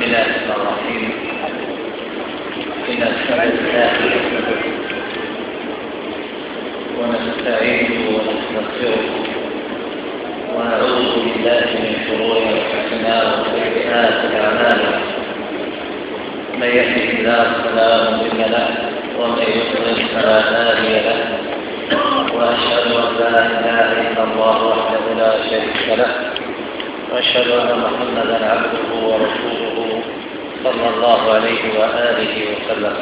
بسم الله الرحمن الرحيم. إن الحمد لله ونستعينه ونستغفره ونعوذ بالله من شرور أنفسنا وسيئات أعمالنا. من يهده الله فلا مضل له ومن يضلل فلا هادي له، وأشهد أن لا إله إلا الله وحده لا شريك له، وأشهد أن محمدًا عبده ورسوله صلى الله عليه وآله وسلم.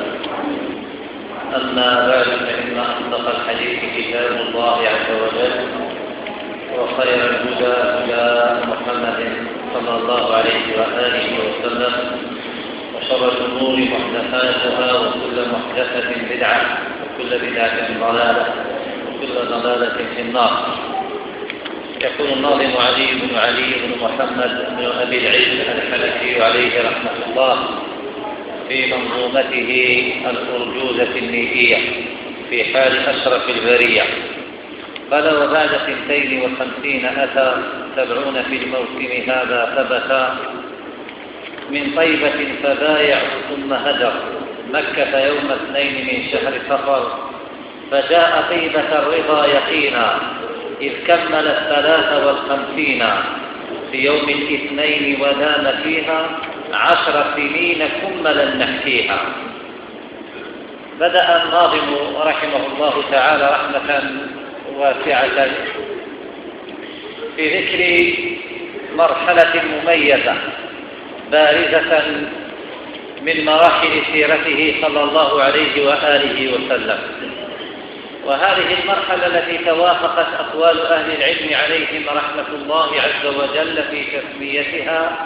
أما بعد، فإن أصدق الحديث كتاب الله عز وجل، وخير الهدى هدى محمد صلى الله عليه وآله وسلم، وشر الأمور محدثاتها، وكل محدثة بدعة، وكل بدعة ضلالة، وكل ضلالة في النار. يقول الناظم علي بن محمد بن أبي العز الحنفي عليه رحمة الله في منظومته الأرجوزة النيئية في حال أشرف البرية قال: وبعد 52 أتى 70 في الموسم هذا ثبتا، من طيبة فبايع ثم هجر مكة يوم 2 من شهر صفر، فجاء طيبة الرضا يقينا إذ كمل 53 في يوم 2 ودام فيها 10 سنين كملا نحكيها. بدأ الناظم رحمه الله تعالى رحمة واسعة في ذكر مرحلة مميزة بارزة من مراحل سيرته صلى الله عليه وآله وسلم، وهذه المرحلة التي توافقت أقوال أهل العلم عليهم رحمة الله عز وجل في تسميتها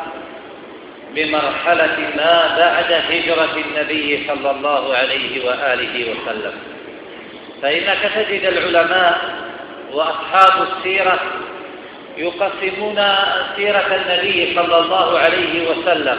بمرحلة ما بعد هجرة النبي صلى الله عليه وآله وسلم. فإنك تجد العلماء وأصحاب السيرة يقسمون سيرة النبي صلى الله عليه وسلم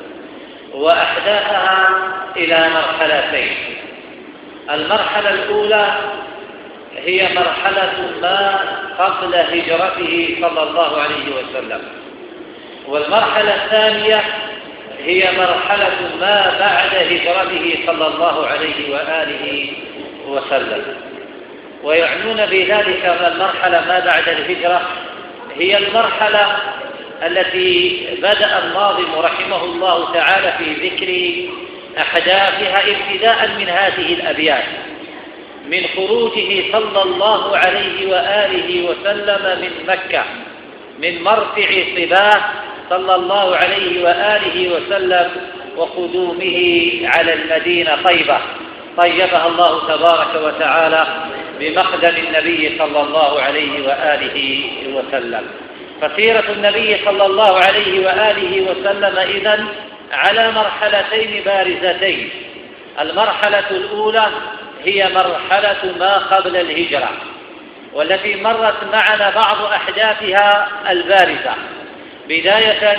وأحداثها إلى مرحلتين. المرحلة الأولى هي مرحلة ما قبل هجرته صلى الله عليه وسلم، والمرحلة الثانية هي مرحلة ما بعد هجرته صلى الله عليه وآله وسلم. ويعنون بذلك المرحلة ما بعد الهجرة هي المرحلة التي بدأ الناظم رحمه الله تعالى في ذكر أحداثها ابتداء من هذه الأبيات: من خروجه صلى الله عليه وآله وسلم من مكة، من مرفع صباه صلى الله عليه وآله وسلم، وقدومه على المدينة طيبة طيبها الله تبارك وتعالى بمقدم النبي صلى الله عليه وآله وسلم. فسيرة النبي صلى الله عليه وآله وسلم إذن على مرحلتين بارزتين. المرحلة الأولى هي مرحلة ما قبل الهجرة، والتي مرت معنا بعض أحداثها البارزة، بداية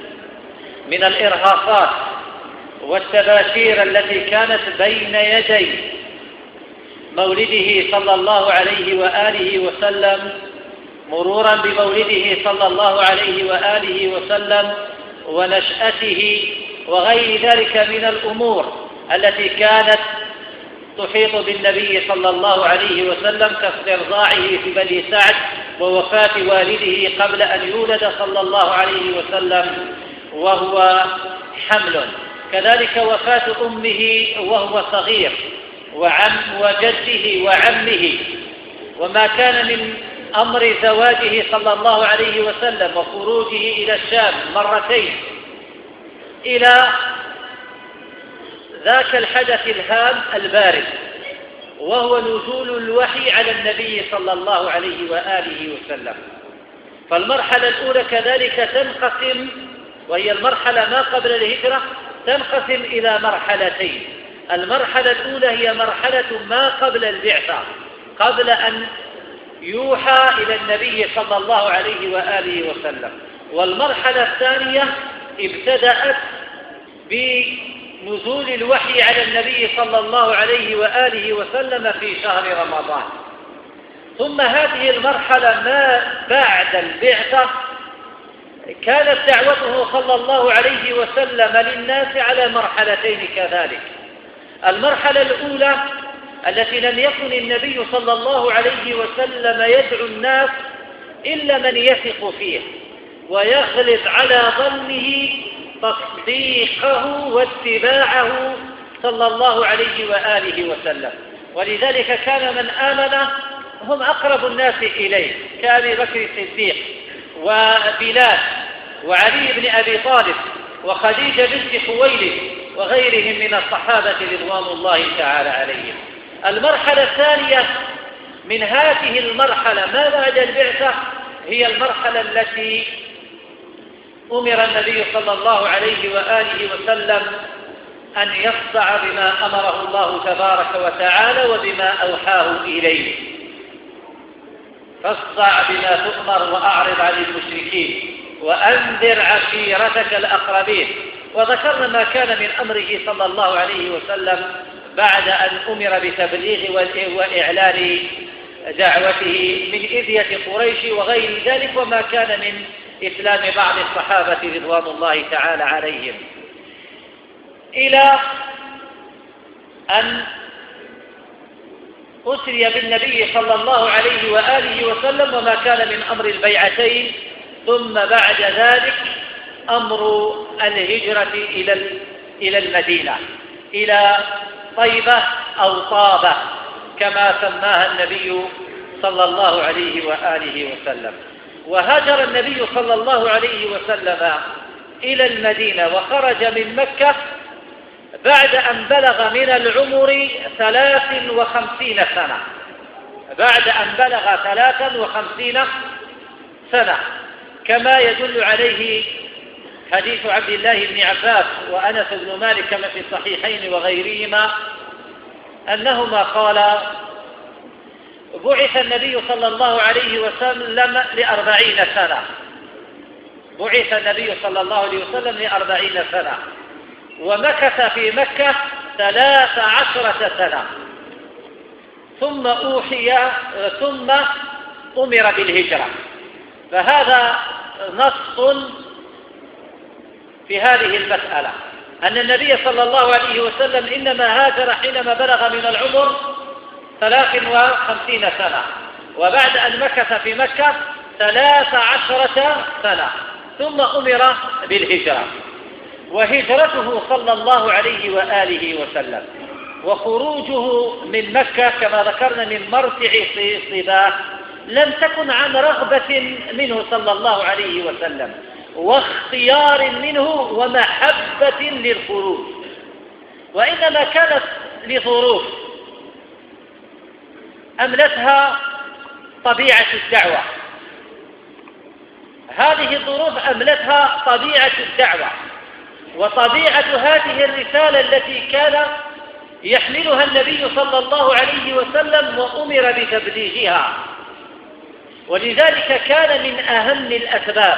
من الإرهاصات والتباشير التي كانت بين يدي مولده صلى الله عليه وآله وسلم، مرورا بمولده صلى الله عليه وآله وسلم ونشأته وغير ذلك من الأمور التي كانت تحيط بالنبي صلى الله عليه وسلم، كاسترضاعه في بني سعد، ووفاة والده قبل أن يولد صلى الله عليه وسلم وهو حمل، كذلك وفاة أمه وهو صغير، وجده وعمه، وما كان من أمر زواجه صلى الله عليه وسلم وخروجه إلى الشام مرتين، إلى ذاك الحدث الهام البارز وهو نزول الوحي على النبي صلى الله عليه وآله وسلم. فالمرحلة الأولى كذلك تنقسم، وهي المرحلة ما قبل الهجرة، تنقسم إلى مرحلتين. المرحلة الأولى هي مرحلة ما قبل البعثة، قبل أن يوحى إلى النبي صلى الله عليه وآله وسلم. والمرحلة الثانية ابتدأت بنزول الوحي على النبي صلى الله عليه وآله وسلم في شهر رمضان. ثم هذه المرحلة ما بعد البعثة كانت دعوته صلى الله عليه وسلم للناس على مرحلتين كذلك. المرحلة الأولى التي لم يكن النبي صلى الله عليه وسلم يدعو الناس إلا من يثق فيه ويغلب على ظنه تصديقه واتباعه صلى الله عليه وآله وسلم، ولذلك كان من آمن هم أقرب الناس إليه كأبي بكر الصديق وبلال وعلي بن أبي طالب وخديجة بنت خويلد وغيرهم من الصحابة رضوان الله تعالى عليهم. المرحلة الثانية من هذه المرحلة ما بعد البعثة هي المرحلة التي أمر النبي صلى الله عليه وآله وسلم أن يصدع بما أمره الله تبارك وتعالى وبما أوحاه إليه. فاصدع بما تؤمر وأعرض عن المشركين وأنذر عشيرتك الأقربين. وذكرنا ما كان من أمره صلى الله عليه وسلم بعد أن أمر بتبليغ وإعلان دعوته من إذية قريش وغير ذلك، وما كان من إسلام بعض الصحابة رضوان الله تعالى عليهم، إلى أن أسري بالنبي صلى الله عليه وآله وسلم وما كان من أمر البيعتين، ثم بعد ذلك أمر الهجرة إلى المدينة، إلى طيبة أو طابة كما سماها النبي صلى الله عليه وآله وسلم. وهاجر النبي صلى الله عليه وسلم إلى المدينة وخرج من مكة بعد أن بلغ من العمر 53 سنة، بعد أن بلغ 53 سنة، كما يدل عليه حديث عبد الله بن عباس وأنس بن مالك كما في الصحيحين وغيرهما أنهما قالا: بعث النبي صلى الله عليه وسلم ل40 سنة، بعث النبي صلى الله عليه وسلم ل40 سنة، ومكث في مكة 13 سنة، ثم أوحي ثم أمر بالهجرة. فهذا نص في هذه المسألة أن النبي صلى الله عليه وسلم إنما هاجر حينما بلغ من العمر 53 سنة، وبعد أن مكث في مكة 13 سنة، ثم أمر بالهجرة. وهجرته صلى الله عليه وآله وسلم وخروجه من مكة كما ذكرنا من مرتع صباه لم تكن عن رغبة منه صلى الله عليه وسلم واختيار منه ومحبة للخروج، وإنما كانت لظروف أملتها طبيعة الدعوة. هذه الظروف أملتها طبيعة الدعوة وطبيعة هذه الرسالة التي كان يحملها النبي صلى الله عليه وسلم وأمر بتبليغها. ولذلك كان من أهم الأسباب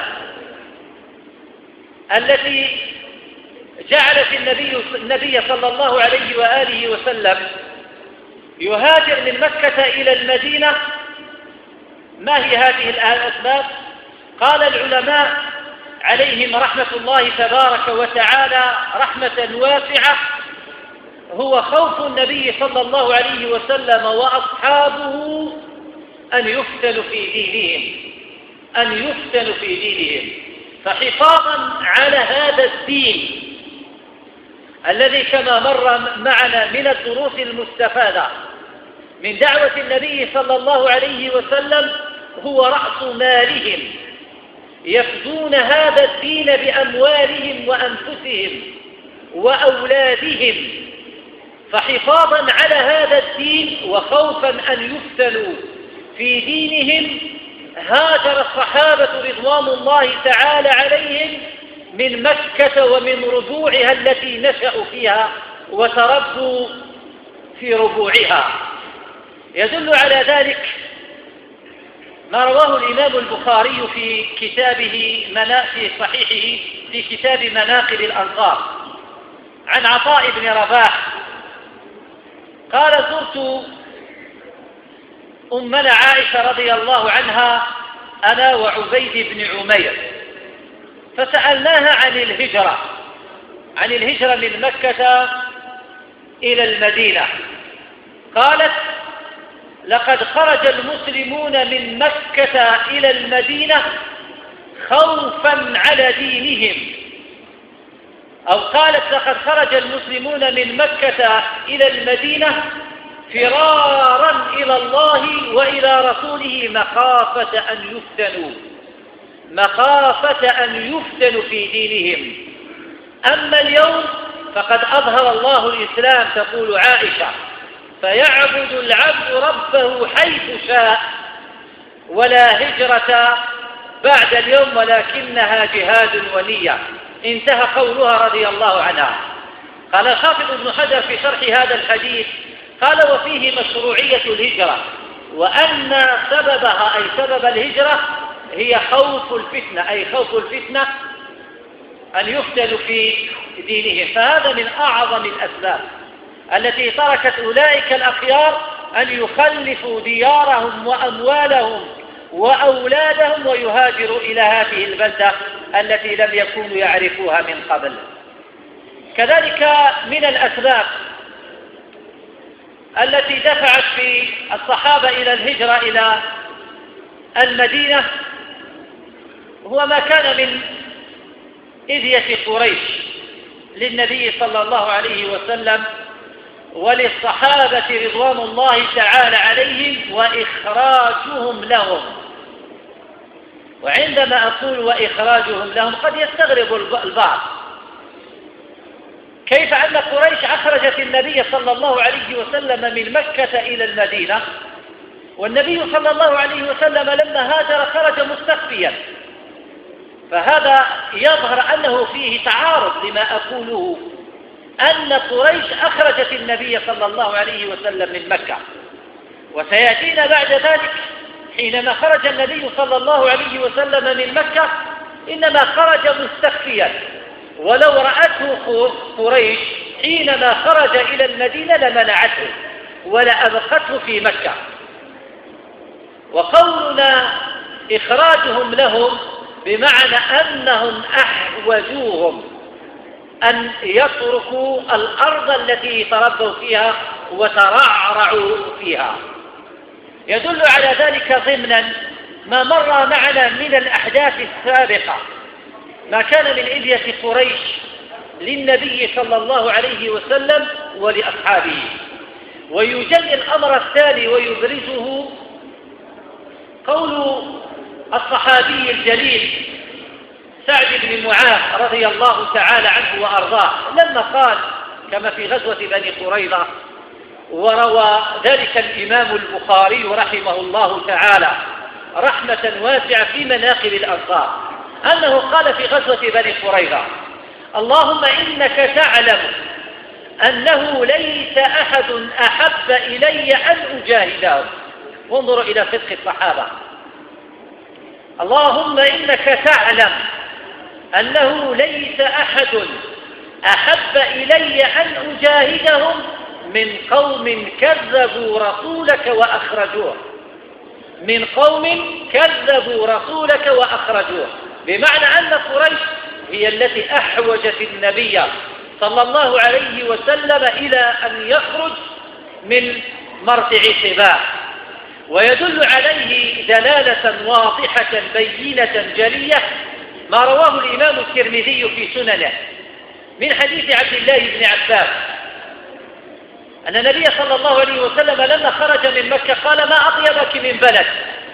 التي جعلت النبي صلى الله عليه وآله وسلم يهاجر من مكة إلى المدينة. ما هي هذه الأسباب؟ قال العلماء عليهم رحمة الله تبارك وتعالى رحمة واسعة: هو خوف النبي صلى الله عليه وسلم وأصحابه أن يفتنوا في دينهم، أن يفتنوا في دينهم. فحفاظا على هذا الدين الذي كما مر معنا من الدروس المستفادة من دعوة النبي صلى الله عليه وسلم هو رأس مالهم، يفدون هذا الدين بأموالهم وأنفسهم وأولادهم. فحفاظا على هذا الدين وخوفا أن يفتنوا في دينهم هاجر الصحابة رضوان الله تعالى عليهم من مكة ومن ربوعها التي نشأوا فيها وتربوا في ربوعها. يدل على ذلك ما رواه الإمام البخاري في كتابه في صحيحه في كتاب مناقب الأنصار عن عطاء بن رباح قال: زرت أمنا عائشة رضي الله عنها أنا وعبيد بن عمير فسألناها عن الهجرة من مكة إلى المدينة. قالت: لقد خرج المسلمون من مكة إلى المدينة خوفا على دينهم، أو قالت: لقد خرج المسلمون من مكة إلى المدينة فرارا إلى الله وإلى رسوله مخافة أن يفتنوا في دينهم. أما اليوم فقد أظهر الله الإسلام، تقول عائشة، فيعبد العبد ربه حيث شاء، ولا هجرة بعد اليوم ولكنها جهاد ونية. انتهى قولها رضي الله عنها. قال الحافظ ابن حجر في شرح هذا الحديث قال: وفيه مشروعية الهجرة، وأن سببها أي سبب الهجرة هي خوف الفتنة، أي خوف الفتنة أن يفتنوا في دينهم. فهذا من أعظم الأسباب التي تركت أولئك الأخيار أن يخلفوا ديارهم وأموالهم وأولادهم ويهاجروا إلى هذه البلدة التي لم يكونوا يعرفوها من قبل. كذلك من الأسباب التي دفعت في الصحابة إلى الهجرة إلى المدينة هو ما كان من إذية قريش للنبي صلى الله عليه وسلم وللصحابة رضوان الله تعالى عليهم وإخراجهم لهم. وعندما أقول وإخراجهم لهم قد يستغرب البعض، كيف أن قريش أخرجت النبي صلى الله عليه وسلم من مكة إلى المدينة، والنبي صلى الله عليه وسلم لما هاجر خرج مستخفيا؟ فهذا يظهر أنه فيه تعارض لما أقوله، أن قريش أخرجت النبي صلى الله عليه وسلم من مكة، وسيأتينا بعد ذلك حينما خرج النبي صلى الله عليه وسلم من مكة إنما خرج مستخفيا، ولو رأته قريش حينما خرج إلى المدينة لمنعته ولأبقته في مكة. وقولنا إخراجهم لهم بمعنى أنهم أحوجوهم أن يتركوا الأرض التي تربوا فيها وترعرعوا فيها. يدل على ذلك ضمنا ما مر معنا من الأحداث السابقة، ما كان من إذية قريش للنبي صلى الله عليه وسلم ولأصحابه. ويجلي الأمر التالي ويبرزه قول الصحابي الجليل سعد بن معاذ رضي الله تعالى عنه وأرضاه لما قال كما في غزوة بني قريظة، وروى ذلك الإمام البخاري رحمه الله تعالى رحمة واسعة في مناقب الأنصار، أنه قال في غزوة بني قريظة: اللهم إنك تعلم أنه ليس أحد أحب إلي أن أجاهده. وانظروا إلى صدق الصحابة. اللهم إنك تعلم أنه ليس أحد أحب إلي أن أجاهدهم من قوم كذبوا رسولك وأخرجوه، من قوم كذبوا رسولك وأخرجوه، بمعنى أن قريش هي التي أحوجت النبي صلى الله عليه وسلم إلى أن يخرج من مرتع سباع. ويدل عليه دلالة واضحة بينة جلية ما رواه الإمام الترمذي في سننه من حديث عبد الله بن عباس أن النبي صلى الله عليه وسلم لما خرج من مكة قال: ما أطيبك من بلد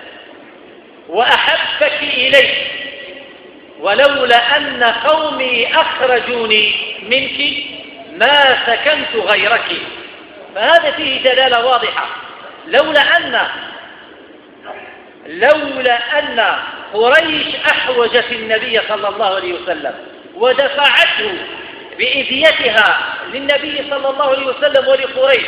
وأحبك إلي، ولولا أن قومي أخرجوني منك ما سكنت غيرك. فهذا فيه دلالة واضحة. لولا أن قريش أحوجت النبي صلى الله عليه وسلم ودفعته بإذيتها للنبي صلى الله عليه وسلم ولقريش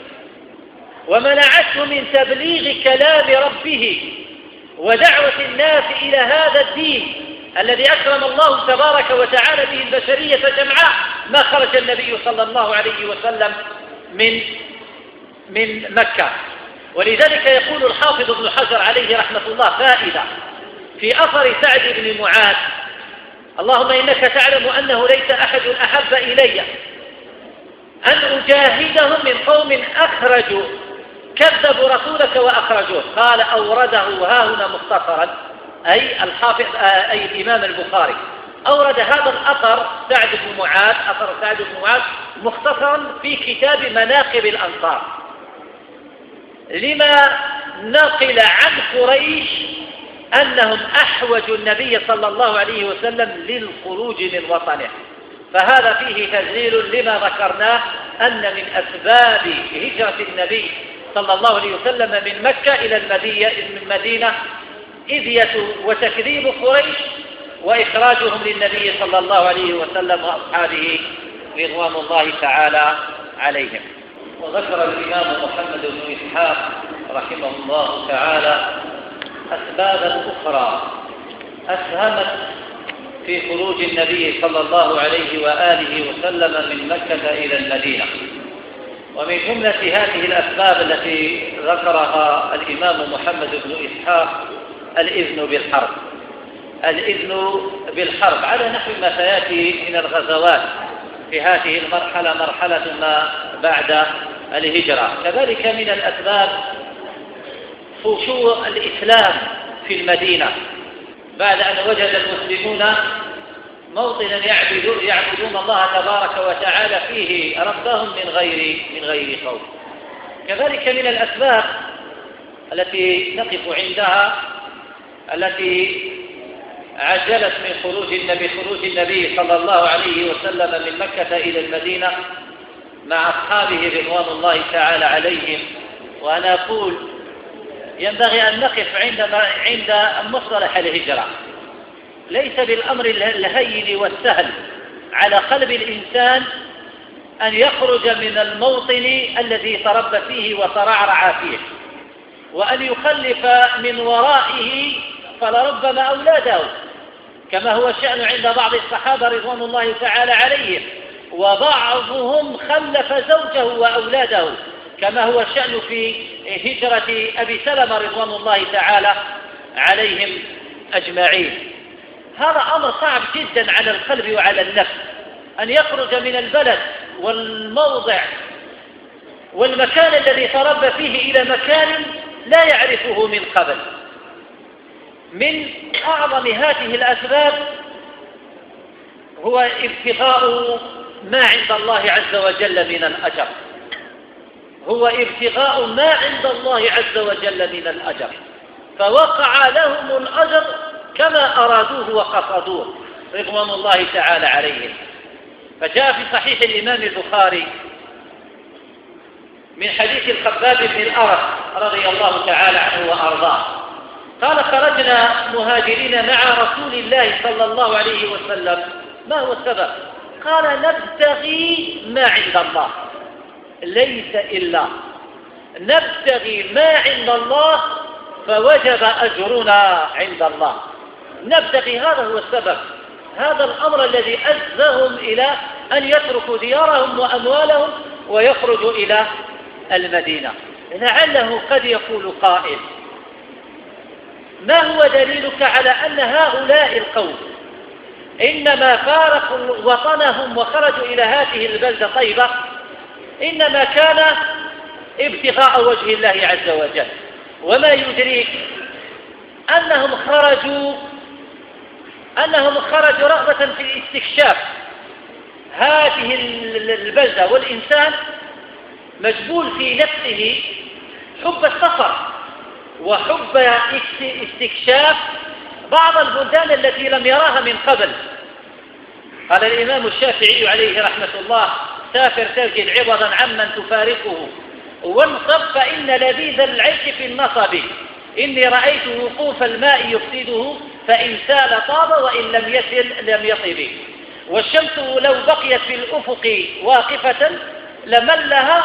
ومنعته من تبليغ كلام ربه ودعوة الناس إلى هذا الدين الذي أكرم الله تبارك وتعالى به البشرية جمعاء، ما خرج النبي صلى الله عليه وسلم من مكة. ولذلك يقول الحافظ ابن حجر عليه رحمة الله فائدة في أثر سعد بن معاذ اللهم إنك تعلم أنه ليس أحد أحب إلي أن أجاهدهم من قوم أخرجوا كذبوا رسولك وأخرجوه. قال أورده هاهنا مختصرا، أي الحافظ أي الإمام البخاري أورد هذا الأثر سعد بن معاذ، أثر سعد بن معاذ مختصرا في كتاب مناقب الأنصار، لما نقل عن قريش أنهم أحوجوا النبي صلى الله عليه وسلم للخروج من وطنه. فهذا فيه تدليل لما ذكرناه أن من أسباب هجرة النبي صلى الله عليه وسلم من مكة إلى المدينة إذية وتكذيب قريش وإخراجهم للنبي صلى الله عليه وسلم وأصحابه رضوان الله تعالى عليهم. وذكر الإمام محمد بن إسحاق رحمه الله تعالى أسبابا أخرى أسهمت في خروج النبي صلى الله عليه وآله وسلم من مكة إلى المدينة. ومن جملة هذه الأسباب التي ذكرها الإمام محمد بن إسحاق الإذن بالحرب. الإذن بالحرب على نحو ما سيأتي من الغزوات في هذه المرحلة، مرحلة ما بعد الهجرة. كذلك من الأسباب فشو الإسلام في المدينة بعد أن وجد المسلمون موطنا يعبدون الله تبارك وتعالى فيه ربهم من غير خوف. كذلك من الأسباب التي نقف عندها التي عجلت من خروج النبي صلى الله عليه وسلم من مكة إلى المدينة مع أصحابه رضوان الله تعالى عليهم. وأنا أقول ينبغي أن نقف عند مصطلح الهجرة. ليس بالأمر الهين والسهل على قلب الإنسان أن يخرج من الموطن الذي تربى فيه وترعرع فيه، وأن يخلف من ورائه فلربما أولاده، كما هو الشأن عند بعض الصحابة رضوان الله تعالى عليهم، وبعضهم خلف زوجه وأولاده، كما هو الشأن في هجرة أبي سلمة رضوان الله تعالى عليهم أجمعين. هذا أمر صعب جدا على القلب وعلى النفس أن يخرج من البلد والموضع والمكان الذي تربى فيه إلى مكان لا يعرفه من قبل. من أعظم هذه الأسباب هو ابتغاء ما عند الله عز وجل من الأجر، هو ابتغاء ما عند الله عز وجل من الأجر، فوقع لهم الأجر كما أرادوه وقصدوه رضوان الله تعالى عليهم. فجاء في صحيح الإمام البخاري من حديث الخباب بن الأرث رضي الله تعالى عنه وأرضاه قال: خرجنا مهاجرين مع رسول الله صلى الله عليه وسلم. ما هو السبب؟ قال: نبتغي ما عند الله، ليس إلا نبتغي ما عند الله فوجب أجرنا عند الله. نبتغي، هذا هو السبب، هذا الأمر الذي أجزهم إلى أن يتركوا ديارهم وأموالهم ويخرجوا إلى المدينة. لعله قد يقول قائل: ما هو دليلك على أن هؤلاء القوم إنما فارقوا وطنهم وخرجوا إلى هذه البلدة طيبة إنما كان ابتغاء وجه الله عز وجل؟ وما يدريك أنهم خرجوا رغبة في استكشاف هذه البلدة، والإنسان مجبول في نفسه حب السفر وحب استكشاف بعض البلدان التي لم يراها من قبل. قال الإمام الشافعي عليه رحمة الله: سافر تجد عوضا عمن تفارقه، وانصب فإن لذيذ العيش في النصب، إني رأيت وقوف الماء يفسده، فإن سال طاب وإن لم يسل لم يطب، والشمس لو بقيت في الأفق واقفة لملها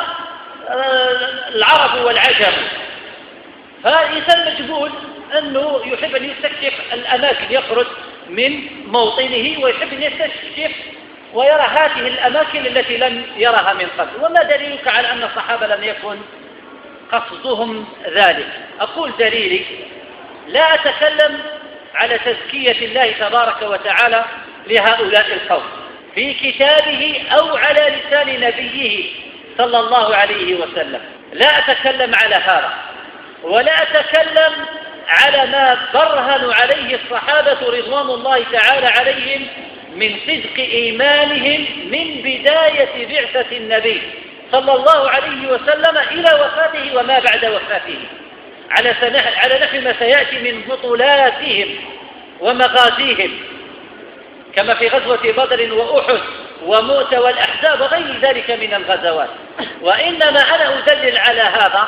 العرب والعجم. فالإنسان مجبول أنه يحب أن يستكشف الأماكن، يخرج من موطنه ويحب أن يستكشف ويرى هذه الأماكن التي لم يرها من قبل. وما دليلك على أن الصحابة لم يكن قصدهم ذلك؟ أقول دليلي، لا أتكلم على تزكية الله تبارك وتعالى لهؤلاء القوم في كتابه أو على لسان نبيه صلى الله عليه وسلم. لا أتكلم على هذا، ولا أتكلم على ما برهنوا عليه الصحابة رضوان الله تعالى عليهم من صدق إيمانهم من بداية بعثة النبي صلى الله عليه وسلم إلى وفاته وما بعد وفاته، على نحو ما سيأتي من بطولاتهم ومغازيهم كما في غزوة بدر وأحد ومؤتة والأحزاب وغير ذلك من الغزوات. وإنما أنا أدلل على هذا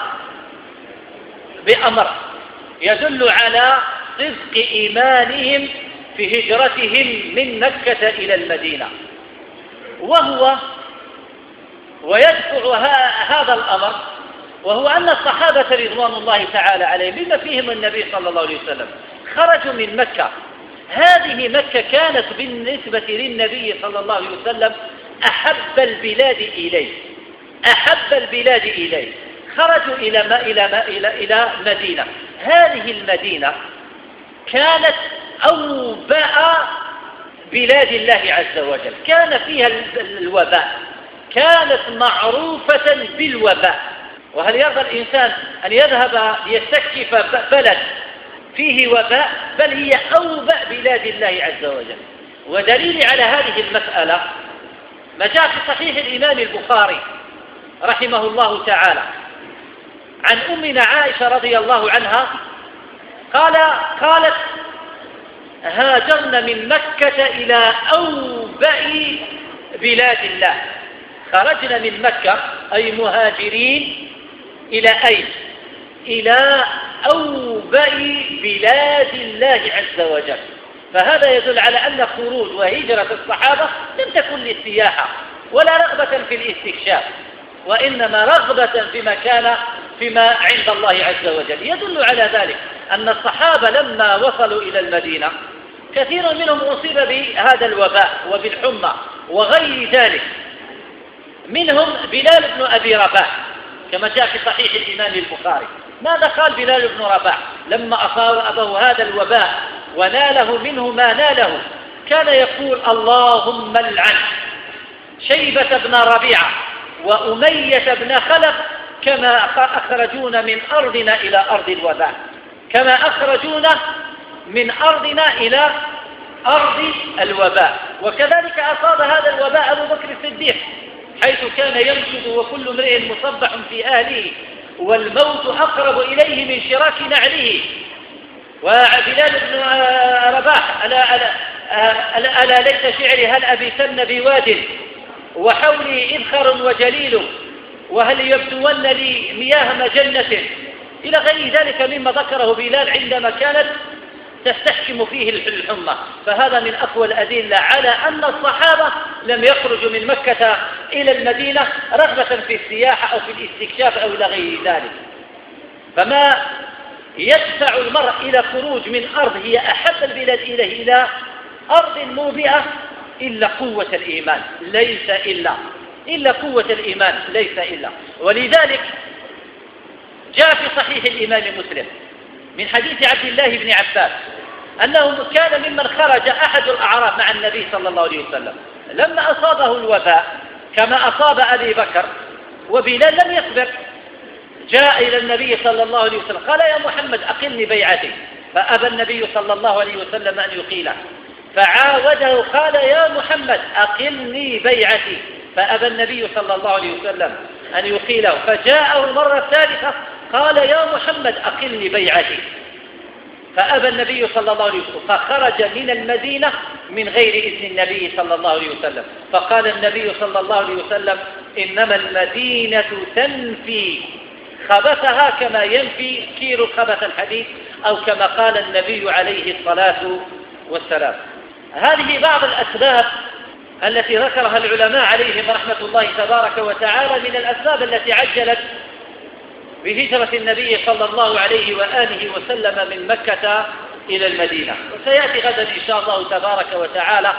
بأمر يدل على صدق إيمانهم في هجرتهم من مكة إلى المدينة، ويدفع هذا الأمر وهو أن الصحابة رضوان الله تعالى عليهم بما فيهم النبي صلى الله عليه وسلم خرجوا من مكة. هذه مكة كانت بالنسبة للنبي صلى الله عليه وسلم أحب البلاد إليه. خرجوا إلى مدينة. هذه المدينة كانت أوبأ بلاد الله عز وجل، كان فيها الوباء، كانت معروفة بالوباء. وهل يرضى الإنسان أن يذهب ليستكشف بلد فيه وباء؟ بل هي أوبأ بلاد الله عز وجل. ودليل على هذه المسألة ما جاء في صحيح الإمام البخاري رحمه الله تعالى عن أمنا عائشة رضي الله عنها قالت هاجرنا من مكة إلى أوبأ بلاد الله. خرجنا من مكة أي مهاجرين إلى أين؟ إلى أوبأ بلاد الله عز وجل. فهذا يدل على أن خروج وهجرة الصحابة لم تكن للسياحة ولا رغبة في الاستكشاف، وإنما رغبة فيما عند الله عز وجل. يدل على ذلك أن الصحابة لما وصلوا إلى المدينة كثير منهم أصيب بهذا الوباء وبالحمى وغير ذلك، منهم بلال بن أبي رباح كما جاء في صحيح الإمام البخاري. ماذا قال بلال بن رباح لما أصابه هذا الوباء وناله منه ما ناله؟ كان يقول اللهم العن شيبة بن ربيعة وأمية بن خلف كما أخرجونا من أرضنا إلى أرض الوباء، كما أخرجونا من أرضنا إلى أرض الوباء. وكذلك أصاب هذا الوباء أبو بكر الصديق حيث كان ينشد وكل امرئ مصبح في أهله والموت أقرب إليه من شراك نعله. وبلال بن رباح ألا ليت شعري هل أبيتن بواد وحولي إذخر وجليل وهل يبدون لي مياه مجنة، إلى غير ذلك مما ذكره بلال عندما كانت تستحكم فيه الحمى. فهذا من أقوى الأدلة على أن الصحابة لم يخرجوا من مكة إلى المدينة رغبة في السياحة أو في الاستكشاف أو إلى غير ذلك. فما يدفع المرء إلى خروج من أرض هي أحب البلاد إليه إلى أرض موبئة إلا قوة الإيمان، ليس إلا قوة الإيمان، ليس إلا. ولذلك جاء في صحيح الإمام مسلم من حديث عبد الله بن عباس أنه كان ممن خرج أحد الأعراب مع النبي صلى الله عليه وسلم لما أصابه الوباء كما أصاب أبي بكر وبلال لم يصبر، جاء إلى النبي صلى الله عليه وسلم قال يا محمد أقلني بيعتي، فأبى النبي صلى الله عليه وسلم أن يقيله، فعاوده قال يا محمد أقلني بيعتي، فأبى النبي صلى الله عليه وسلم أن يقيله، فجاءه المرة الثالثة قال يا محمد أقلني بيعتي، فأبى النبي صلى الله عليه وسلم، فخرج من المدينة من غير إذن النبي صلى الله عليه وسلم. فقال النبي صلى الله عليه وسلم إنما المدينة تنفي خبثها كما ينفي كير خبث الحديد، أو كما قال النبي عليه الصلاة والسلام. هذه بعض الأسباب التي ذكرها العلماء عليهم رحمة الله تبارك وتعالى من الأسباب التي عجلت بهجرة النبي صلى الله عليه وآله وسلم من مكة إلى المدينة. وسيأتي غدا إن شاء الله تبارك وتعالى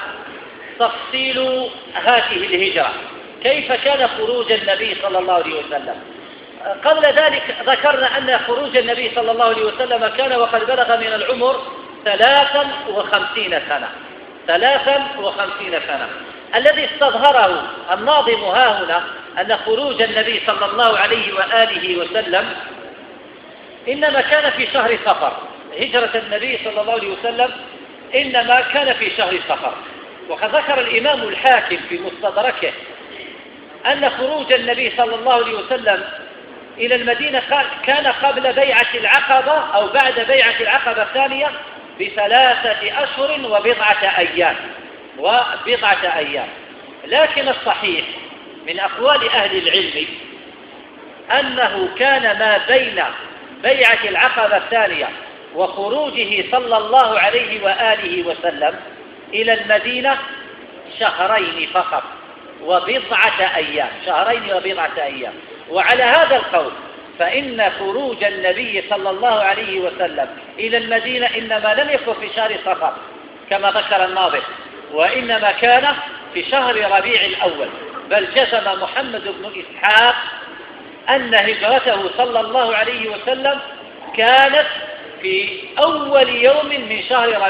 تفصيل هذه الهجرة، كيف كان خروج النبي صلى الله عليه وسلم. قبل ذلك ذكرنا أن خروج النبي صلى الله عليه وسلم كان وقد بلغ من العمر 53 سنة، 53 سنة. الذي استظهره الناظم ها هنا أن خروج النبي صلى الله عليه وآله وسلم إنما كان في شهر صفر. هجرة النبي صلى الله عليه وسلم إنما كان في شهر صفر. وقد ذكر الإمام الحاكم في مستدركه أن خروج النبي صلى الله عليه وسلم إلى المدينة كان قبل بيعة العقبة أو بعد بيعة العقبة الثانية ب3 أشهر وبضعة أيام. لكن الصحيح من أقوال أهل العلم أنه كان ما بين بيعة العقبة الثانية وخروجه صلى الله عليه وآله وسلم إلى المدينة 2 فقط وبضعة أيام. وعلى هذا القول فإن خروج النبي صلى الله عليه وسلم إلى المدينة إنما لم يكن في شهر صفر كما ذكر الناظم، وإنما كان في شهر ربيع الأول. بل جزم محمد بن إسحاق أن هجرته صلى الله عليه وسلم كانت في أول يوم من شهر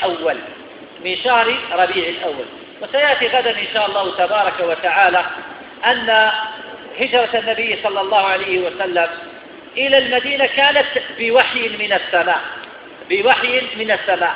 ربيع الأول. وسيأتي غدا إن شاء الله تبارك وتعالى أن هجرة النبي صلى الله عليه وسلم إلى المدينة كانت بوحي من السماء،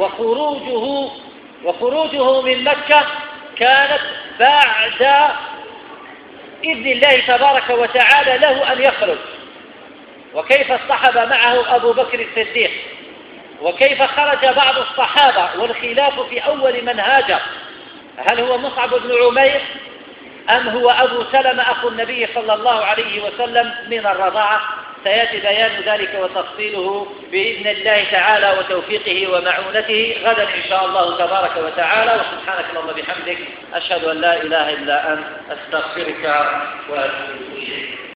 وخروجه من مكة كانت بعد إذن الله تبارك وتعالى له أن يخرج. وكيف اصطحب معه أبو بكر الصديق، وكيف خرج بعض الصحابة، والخلاف في أول من هاجر، هل هو مصعب بن عمير أم هو أبو سلمة أخو النبي صلى الله عليه وسلم من الرضاعة؟ سيأتي بيان ذلك وتفصيله بإذن الله تعالى وتوفيقه ومعونته غدا إن شاء الله تبارك وتعالى. وسبحانك اللهم وبحمدك، أشهد أن لا إله إلا أنت، أستغفرك وأتوب إليك.